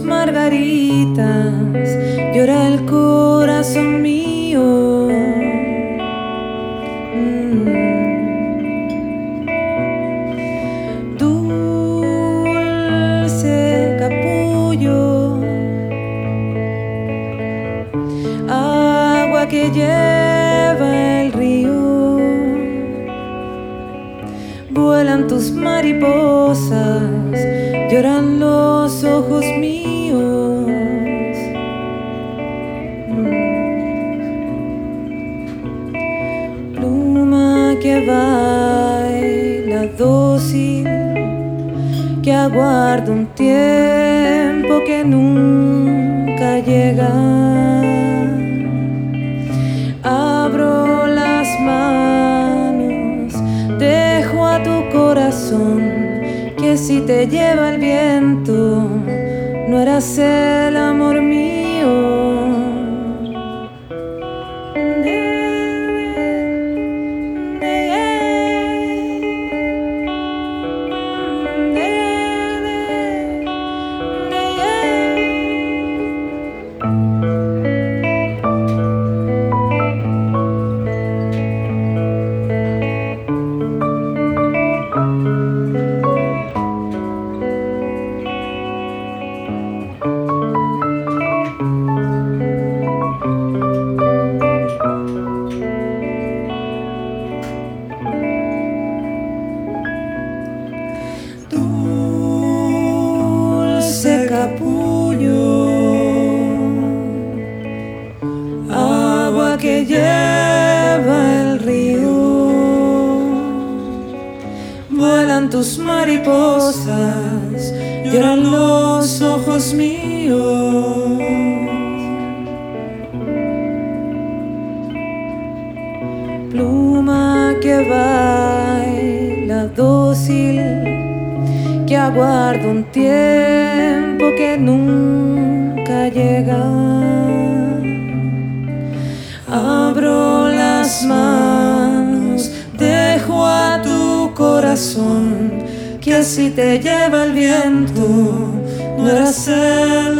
margaritas, llora el corazón mío. Dulce capullo, agua que lleva el río, vuelan tus mariposas, lloran los ojos míos. Pluma que baila dócil, que aguarda un tiempo que nunca llega. Abro las manos, dejo a tu corazón, que si te lleva el viento, no eras el amor mío. Dulce capullo, agua que lleva el río, vuelan tus mariposas, lloran los ojos míos. Pluma que baila dócil, que aguarda un tiempo que nunca llega. Abro las manos, dejo a tu corazón, que si te lleva el viento, no eras el